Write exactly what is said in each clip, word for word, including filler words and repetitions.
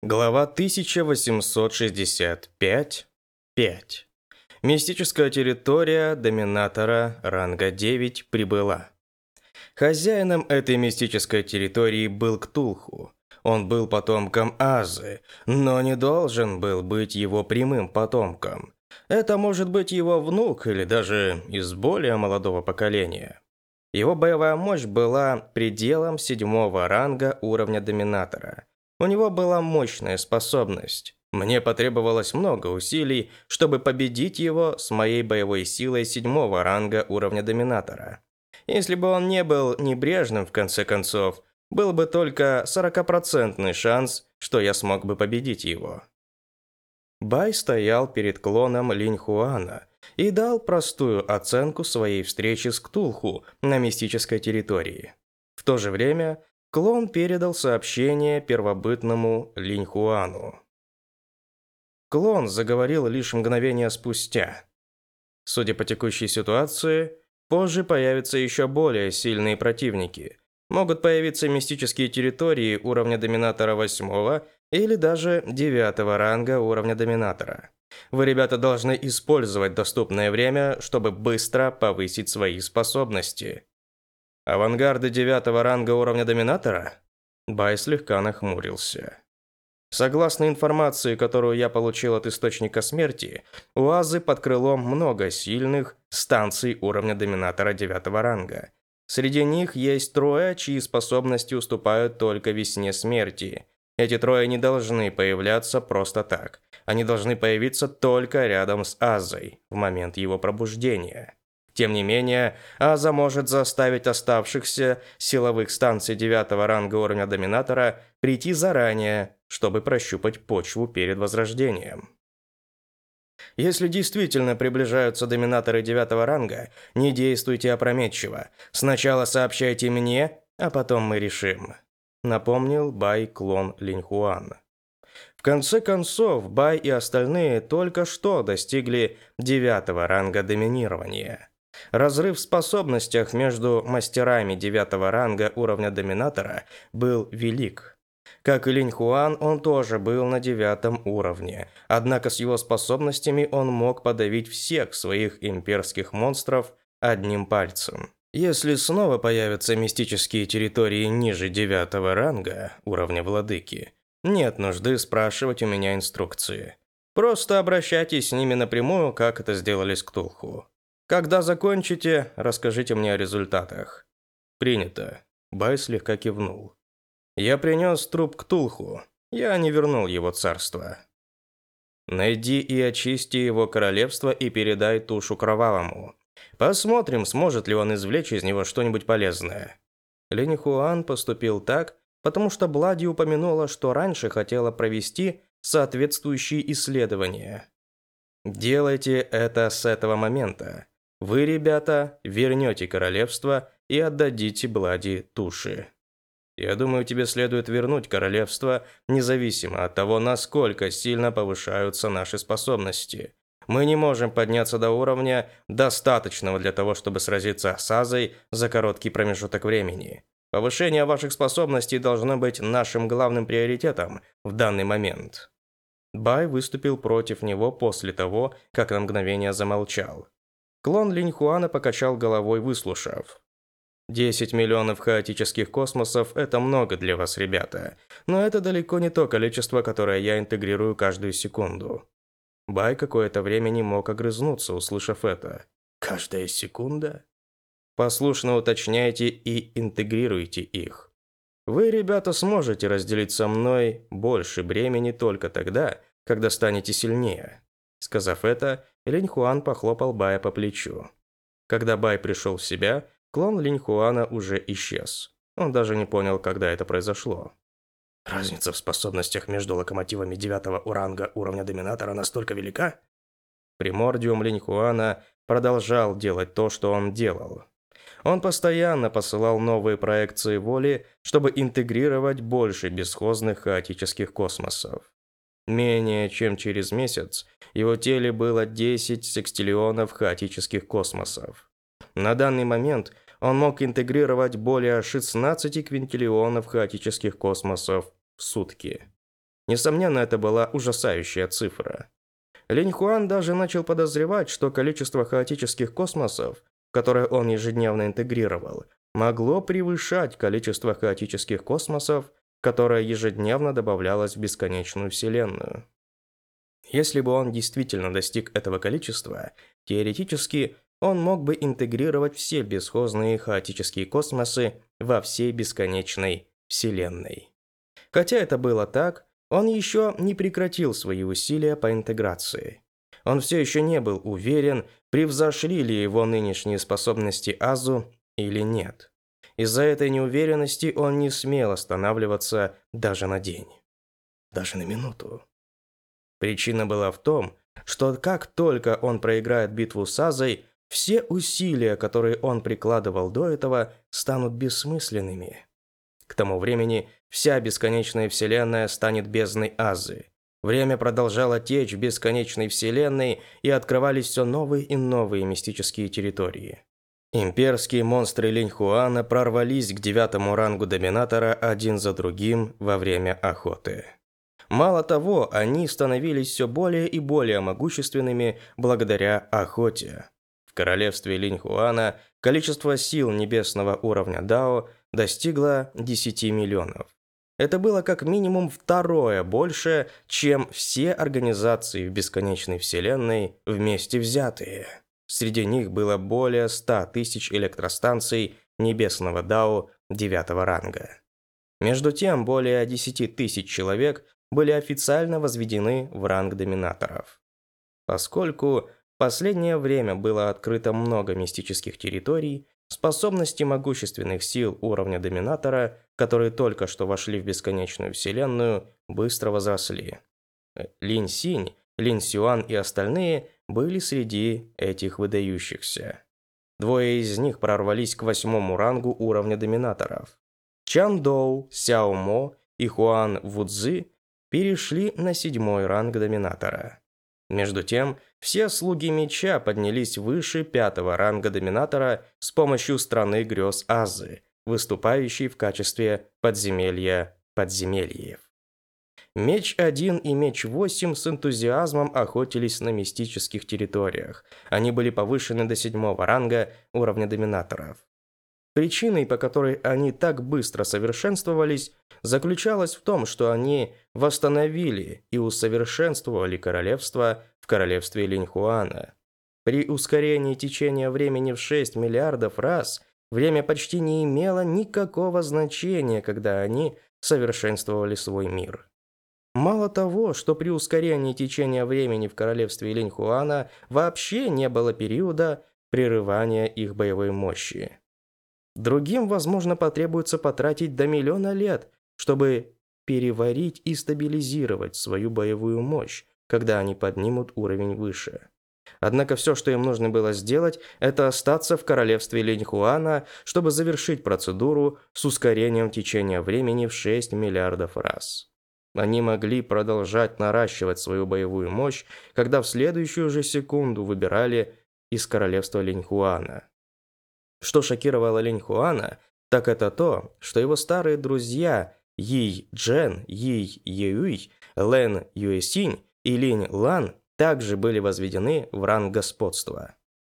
Глава тысяча восемьсот шестьдесят пять. пять. Мистическая территория Доминатора ранга девять прибыла. Хозяином этой мистической территории был Ктулху. Он был потомком Азы, но не должен был быть его прямым потомком. Это может быть его внук или даже из более молодого поколения. Его боевая мощь была пределом седьмого ранга уровня Доминатора. У него была мощная способность. Мне потребовалось много усилий, чтобы победить его с моей боевой силой седьмого ранга уровня Доминатора. Если бы он не был небрежным в конце концов, был бы только сорокапроцентный шанс, что я смог бы победить его. Бай стоял перед клоном Линьхуана и дал простую оценку своей встречи с Ктулху на мистической территории. В то же время клон передал сообщение первобытному Линьхуану. Клон заговорил лишь мгновение спустя. Судя по текущей ситуации, позже появятся еще более сильные противники. Могут появиться мистические территории уровня Доминатора восьмого или даже девятого ранга уровня Доминатора. Вы, ребята, должны использовать доступное время, чтобы быстро повысить свои способности. Авангарды девятого ранга уровня Доминатора? Бай слегка нахмурился. Согласно информации, которую я получил от Источника Смерти, у Азы под крылом много сильных станций уровня Доминатора девятого ранга. Среди них есть трое, чьи способности уступают только Весне Смерти. Эти трое не должны появляться просто так. Они должны появиться только рядом с Азой в момент его пробуждения. Тем не менее, Аза может заставить оставшихся силовых станций девятого ранга уровня Доминатора прийти заранее, чтобы прощупать почву перед возрождением. Если действительно приближаются Доминаторы девятого ранга, не действуйте опрометчиво. Сначала сообщайте мне, а потом мы решим. Напомнил Бай клон Линьхуан. В конце концов, Бай и остальные только что достигли девятого ранга доминирования. Разрыв в способностях между мастерами девятого ранга уровня Доминатора был велик. Как и Линьхуан, он тоже был на девятом уровне, однако с его способностями он мог подавить всех своих имперских монстров одним пальцем. Если снова появятся мистические территории ниже девятого ранга уровня Владыки, нет нужды спрашивать у меня инструкции. Просто обращайтесь с ними напрямую, как это сделали с Ктулху. Когда закончите, расскажите мне о результатах. Принято. Бай слегка кивнул. Я принес труп Ктулху. Я не вернул его царство. Найди и очисти его королевство и передай тушу Кровавому. Посмотрим, сможет ли он извлечь из него что-нибудь полезное. Линьхуан поступил так, потому что Блади упомянула, что раньше хотела провести соответствующие исследования. Делайте это с этого момента. Вы, ребята, вернете королевство и отдадите Блади туши. Я думаю, тебе следует вернуть королевство, независимо от того, насколько сильно повышаются наши способности. Мы не можем подняться до уровня, достаточного для того, чтобы сразиться с Азой за короткий промежуток времени. Повышение ваших способностей должно быть нашим главным приоритетом в данный момент. Бай выступил против него после того, как на мгновение замолчал. Клон Линьхуана покачал головой, выслушав. десять миллионов хаотических космосов – это много для вас, ребята. Но это далеко не то количество, которое я интегрирую каждую секунду. Бай какое-то время не мог огрызнуться, услышав это. Каждая секунда? Послушно уточняйте и интегрируйте их. Вы, ребята, сможете разделить со мной больше бремени только тогда, когда станете сильнее. Сказав это, Линьхуан похлопал Бая по плечу. Когда Бай пришел в себя, клон Линьхуана уже исчез. Он даже не понял, когда это произошло. Разница в способностях между локомотивами девятого ранга уровня Доминатора настолько велика? Примордиум Линьхуана продолжал делать то, что он делал. Он постоянно посылал новые проекции воли, чтобы интегрировать больше бесхозных хаотических космосов. Менее чем через месяц в его теле было десять секстиллионов хаотических космосов. На данный момент он мог интегрировать более шестнадцати квинтиллионов хаотических космосов в сутки. Несомненно, это была ужасающая цифра. Линь Хуан даже начал подозревать, что количество хаотических космосов, которые он ежедневно интегрировал, могло превышать количество хаотических космосов, которое ежедневно добавлялось в бесконечную Вселенную. Если бы он действительно достиг этого количества, теоретически он мог бы интегрировать все бесхозные хаотические космосы во всей бесконечной Вселенной. Хотя это было так, он еще не прекратил свои усилия по интеграции. Он все еще не был уверен, превзошли ли его нынешние способности Азу или нет. Из-за этой неуверенности он не смел останавливаться даже на день, даже на минуту. Причина была в том, что как только он проиграет битву с Азой, все усилия, которые он прикладывал до этого, станут бессмысленными. К тому времени вся бесконечная Вселенная станет бездной Азы. Время продолжало течь в бесконечной Вселенной, и открывались все новые и новые мистические территории. Имперские монстры Линь Хуана прорвались к девятому рангу Доминатора один за другим во время охоты. Мало того, они становились все более и более могущественными благодаря охоте. В королевстве Линь Хуана количество сил небесного уровня Дао достигло десяти миллионов. Это было как минимум втрое больше, чем все организации в бесконечной Вселенной вместе взятые. Среди них было более ста тысяч электростанций небесного Дао девятого ранга. Между тем, более десяти тысяч человек были официально возведены в ранг доминаторов. Поскольку в последнее время было открыто много мистических территорий, способности могущественных сил уровня доминатора, которые только что вошли в бесконечную Вселенную, быстро возросли. Линь Синь, Линь Сюань и остальные были среди этих выдающихся. Двое из них прорвались к восьмому рангу уровня доминаторов. Чан Доу, Сяо Мо и Хуан Вудзи перешли на седьмой ранг доминатора. Между тем, все слуги меча поднялись выше пятого ранга доминатора с помощью страны грез Азы, выступающей в качестве подземелья подземельев. Меч один и Меч восемь с энтузиазмом охотились на мистических территориях. Они были повышены до седьмого ранга уровня доминаторов. Причиной, по которой они так быстро совершенствовались, заключалась в том, что они восстановили и усовершенствовали королевство в королевстве Линь Хуана. При ускорении течения времени в шесть миллиардов раз время почти не имело никакого значения, когда они совершенствовали свой мир. Мало того, что при ускорении течения времени в королевстве Линь Хуана вообще не было периода прерывания их боевой мощи. Другим, возможно, потребуется потратить до миллиона лет, чтобы переварить и стабилизировать свою боевую мощь, когда они поднимут уровень выше. Однако все, что им нужно было сделать, это остаться в королевстве Линь Хуана, чтобы завершить процедуру с ускорением течения времени в шесть миллиардов раз. Они могли продолжать наращивать свою боевую мощь, когда в следующую же секунду выбирали из королевства Линь Хуана. Что шокировало Линь Хуана, так это то, что его старые друзья Йи Джен, Йи Юй, Лэн Юэсинь и Линь Лан также были возведены в ранг господства.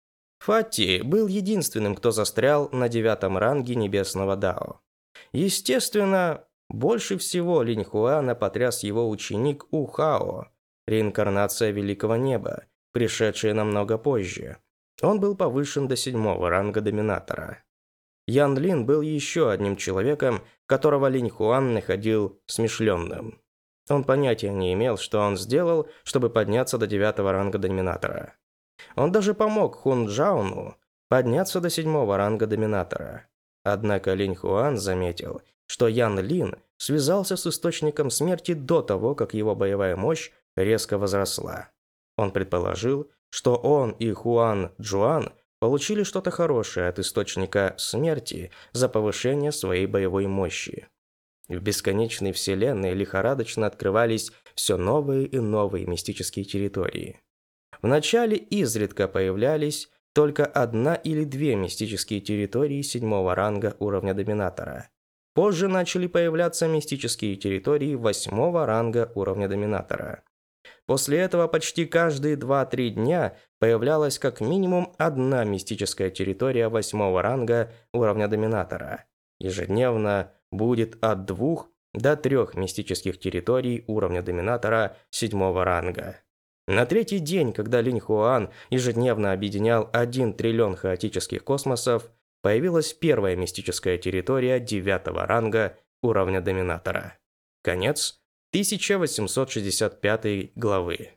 Фати был единственным, кто застрял на девятом ранге небесного Дао. Естественно, больше всего Линь Хуана потряс его ученик Ухао, реинкарнация Великого Неба, пришедшая намного позже. Он был повышен до седьмого ранга доминатора. Ян Лин был еще одним человеком, которого Линь Хуан находил смышленным. Он понятия не имел, что он сделал, чтобы подняться до девятого ранга доминатора. Он даже помог Хун Джауну подняться до седьмого ранга доминатора. Однако Линь Хуан заметил, что Ян Лин связался с Источником Смерти до того, как его боевая мощь резко возросла. Он предположил, что он и Хуан Джуан получили что-то хорошее от Источника Смерти за повышение своей боевой мощи. В бесконечной вселенной лихорадочно открывались все новые и новые мистические территории. Вначале изредка появлялись только одна или две мистические территории седьмого ранга уровня доминатора. Позже начали появляться мистические территории восьмого ранга уровня Доминатора. После этого почти каждые два-три дня появлялась как минимум одна мистическая территория восьмого ранга уровня Доминатора. Ежедневно будет от двух до трех мистических территорий уровня Доминатора седьмого ранга. На третий день, когда Линь Хуан ежедневно объединял один триллион хаотических космосов, появилась первая мистическая территория девятого ранга уровня Доминатора. Конец тысяча восемьсот шестьдесят пятой главы.